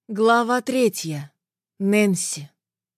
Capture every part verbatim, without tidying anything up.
Глава третья. Нэнси.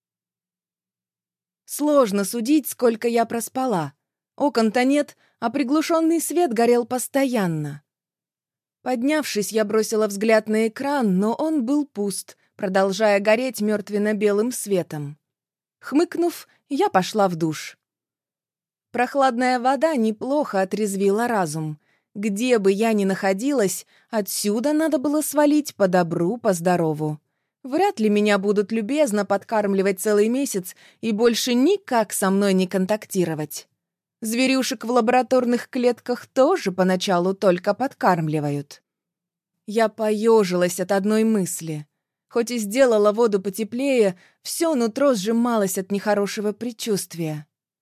Сложно судить, сколько я проспала. Окон-то нет, а приглушенный свет горел постоянно. Поднявшись, я бросила взгляд на экран, но он был пуст, продолжая гореть мертвенно-белым светом. Хмыкнув, я пошла в душ. Прохладная вода неплохо отрезвила разум. Где бы я ни находилась, отсюда надо было свалить по добру, по здорову. Вряд ли меня будут любезно подкармливать целый месяц и больше никак со мной не контактировать. Зверюшек в лабораторных клетках тоже поначалу только подкармливают. Я поежилась от одной мысли. Хоть и сделала воду потеплее, все нутро сжималось от нехорошего предчувствия.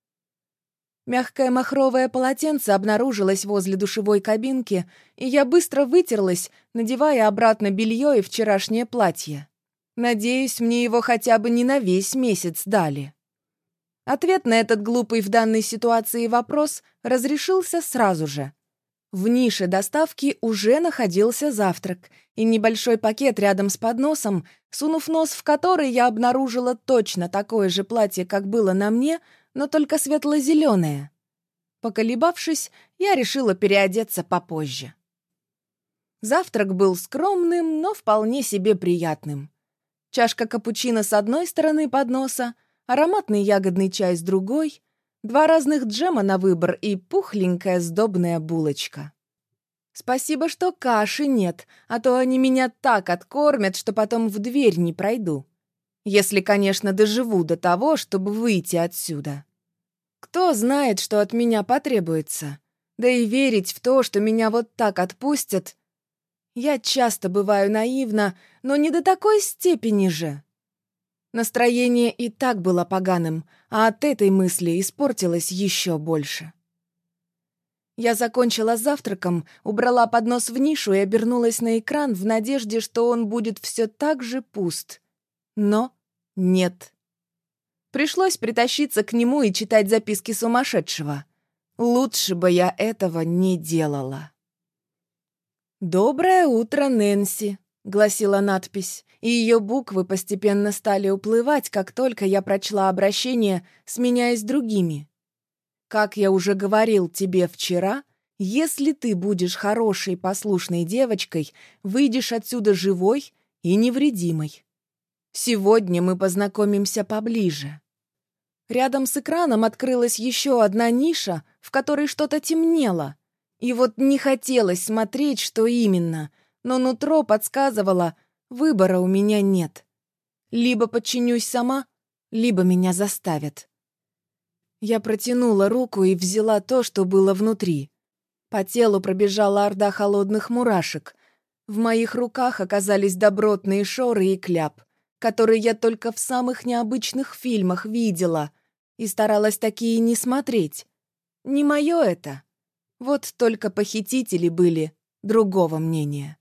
Мягкое махровое полотенце обнаружилось возле душевой кабинки, и я быстро вытерлась, надевая обратно белье и вчерашнее платье. Надеюсь, мне его хотя бы не на весь месяц дали. Ответ на этот глупый в данной ситуации вопрос разрешился сразу же. В нише доставки уже находился завтрак, и небольшой пакет рядом с подносом, сунув нос в который, я обнаружила точно такое же платье, как было на мне, но только светло-зеленое. Поколебавшись, я решила переодеться попозже. Завтрак был скромным, но вполне себе приятным. Чашка капучино с одной стороны подноса, ароматный ягодный чай с другой, два разных джема на выбор и пухленькая сдобная булочка. Спасибо, что каши нет, а то они меня так откормят, что потом в дверь не пройду. Если, конечно, доживу до того, чтобы выйти отсюда. Кто знает, что от меня потребуется. Да и верить в то, что меня вот так отпустят. Я часто бываю наивна, но не до такой степени же. Настроение и так было поганым, а от этой мысли испортилось еще больше. Я закончила завтраком, убрала поднос в нишу и обернулась на экран в надежде, что он будет все так же пуст. Но нет. Пришлось притащиться к нему и читать записки сумасшедшего. Лучше бы я этого не делала. «Доброе утро, Нэнси», — гласила надпись, и ее буквы постепенно стали уплывать, как только я прочла обращение, сменяясь другими. «Как я уже говорил тебе вчера, если ты будешь хорошей послушной девочкой, выйдешь отсюда живой и невредимой. Сегодня мы познакомимся поближе». Рядом с экраном открылась еще одна ниша, в которой что-то темнело. И вот не хотелось смотреть, что именно, но нутро подсказывало, выбора у меня нет. Либо подчинюсь сама, либо меня заставят. Я протянула руку и взяла то, что было внутри. По телу пробежала орда холодных мурашек. В моих руках оказались добротные шоры и кляп, которые я только в самых необычных фильмах видела и старалась такие не смотреть. Не мое это. Вот только похитители были другого мнения.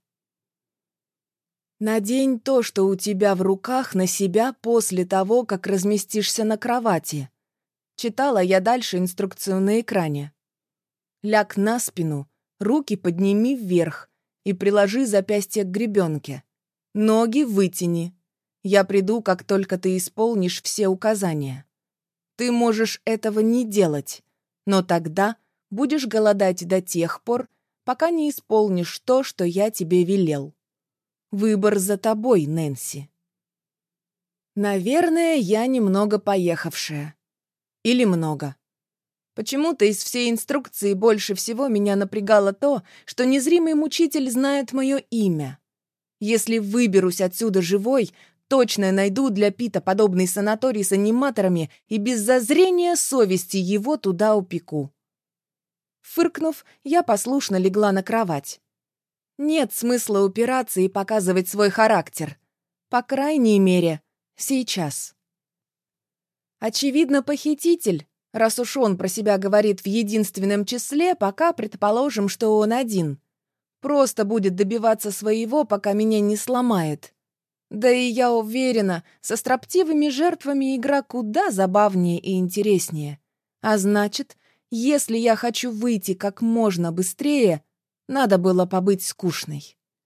«Надень то, что у тебя в руках, на себя после того, как разместишься на кровати», — читала я дальше инструкцию на экране. «Ляг на спину, руки подними вверх и приложи запястье к гребенке. Ноги вытяни. Я приду, как только ты исполнишь все указания. Ты можешь этого не делать, но тогда будешь голодать до тех пор, пока не исполнишь то, что я тебе велел. Выбор за тобой, Нэнси». Наверное, я немного поехавшая. Или много. Почему-то из всей инструкции больше всего меня напрягало то, что незримый мучитель знает мое имя. Если выберусь отсюда живой, точно найду для Пита подобный санаторий с аниматорами и без зазрения совести его туда упеку. Фыркнув, я послушно легла на кровать. Нет смысла упираться и показывать свой характер. По крайней мере, сейчас. Очевидно, похититель, раз уж он про себя говорит в единственном числе, пока предположим, что он один, просто будет добиваться своего, пока меня не сломает. Да и я уверена, со строптивыми жертвами игра куда забавнее и интереснее. А значит, если я хочу выйти как можно быстрее, надо было побыть скучной.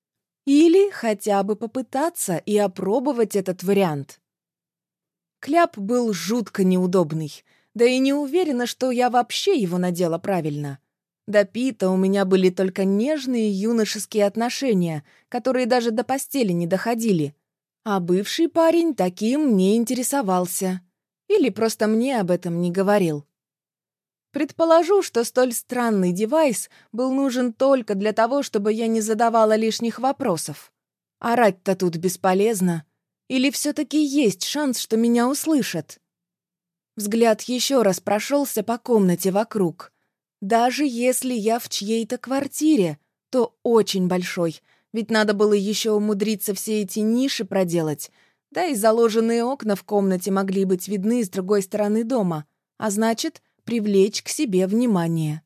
Или хотя бы попытаться и опробовать этот вариант. Кляп был жутко неудобный, да и не уверена, что я вообще его надела правильно. До Пита у меня были только нежные юношеские отношения, которые даже до постели не доходили. А бывший парень таким не интересовался. Или просто мне об этом не говорил. Предположу, что столь странный девайс был нужен только для того, чтобы я не задавала лишних вопросов. Орать-то тут бесполезно. Или все-таки есть шанс, что меня услышат? Взгляд еще раз прошелся по комнате вокруг. Даже если я в чьей-то квартире, то очень большой, ведь надо было еще умудриться все эти ниши проделать, да и заложенные окна в комнате могли быть видны с другой стороны дома, а значит, привлечь к себе внимание.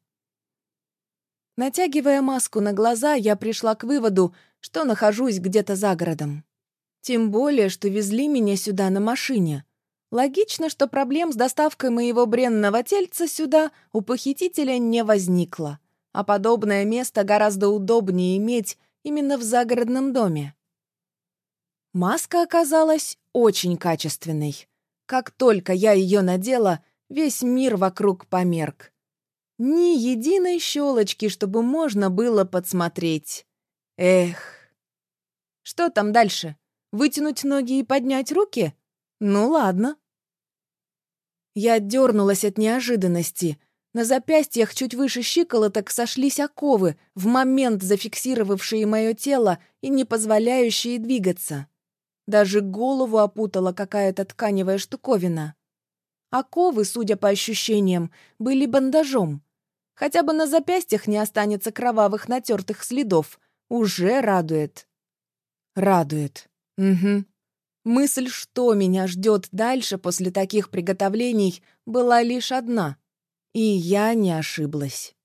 Натягивая маску на глаза, я пришла к выводу, что нахожусь где-то за городом. Тем более, что везли меня сюда на машине. Логично, что проблем с доставкой моего бренного тельца сюда у похитителя не возникло, а подобное место гораздо удобнее иметь именно в загородном доме. Маска оказалась очень качественной. Как только я ее надела, весь мир вокруг померк. Ни единой щелочки, чтобы можно было подсмотреть. Эх. Что там дальше? Вытянуть ноги и поднять руки? Ну ладно. Я дернулась от неожиданности. На запястьях чуть выше щиколоток сошлись оковы, в момент зафиксировавшие мое тело и не позволяющие двигаться. Даже голову опутала какая-то тканевая штуковина. Оковы, судя по ощущениям, были бандажом. Хотя бы на запястьях не останется кровавых натертых следов. Уже радует. Радует. Угу. Мысль, что меня ждет дальше после таких приготовлений, была лишь одна. И я не ошиблась.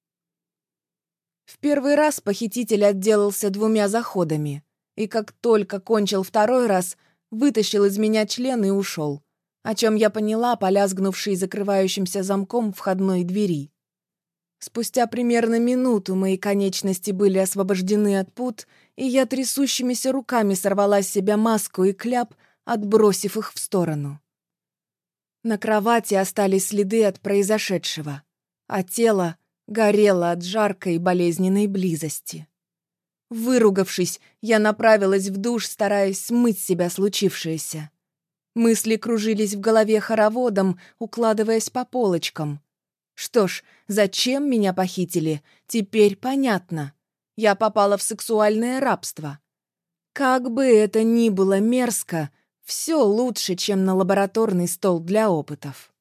В первый раз похититель отделался двумя заходами. И как только кончил второй раз, вытащил из меня член и ушел. О чем я поняла, полязгнувшей закрывающимся замком входной двери. Спустя примерно минуту мои конечности были освобождены от пут, и я трясущимися руками сорвала с себя маску и кляп, отбросив их в сторону. На кровати остались следы от произошедшего, а тело горело от жаркой и болезненной близости. Выругавшись, я направилась в душ, стараясь смыть с себя случившееся. Мысли кружились в голове хороводом, укладываясь по полочкам. Что ж, зачем меня похитили, теперь понятно. Я попала в сексуальное рабство. Как бы это ни было мерзко, все лучше, чем на лабораторный стол для опытов.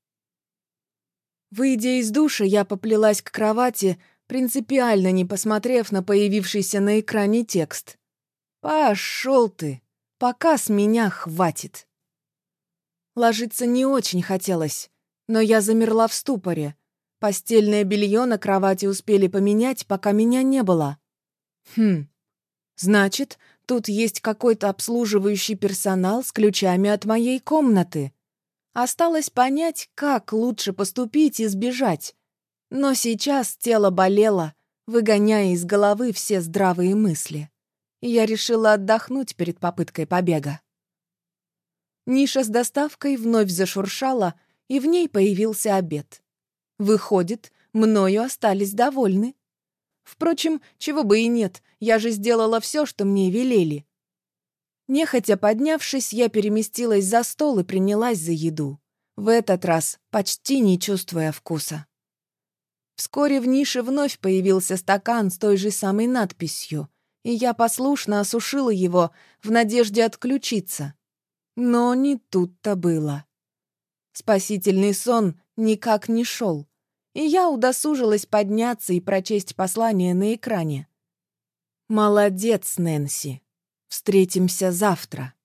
Выйдя из душа, я поплелась к кровати, принципиально не посмотрев на появившийся на экране текст. «Пошел ты! Пока с меня хватит!» Ложиться не очень хотелось, но я замерла в ступоре. Постельное белье на кровати успели поменять, пока меня не было. Хм, значит, тут есть какой-то обслуживающий персонал с ключами от моей комнаты. Осталось понять, как лучше поступить и сбежать. Но сейчас тело болело, выгоняя из головы все здравые мысли. И я решила отдохнуть перед попыткой побега. Ниша с доставкой вновь зашуршала, и в ней появился обед. Выходит, мною остались довольны. Впрочем, чего бы и нет, я же сделала все, что мне велели. Нехотя поднявшись, я переместилась за стол и принялась за еду. В этот раз почти не чувствуя вкуса. Вскоре в нише вновь появился стакан с той же самой надписью, и я послушно осушила его в надежде отключиться. Но не тут-то было. Спасительный сон никак не шел, и я удосужилась подняться и прочесть послание на экране. «Молодец, Нэнси. Встретимся завтра».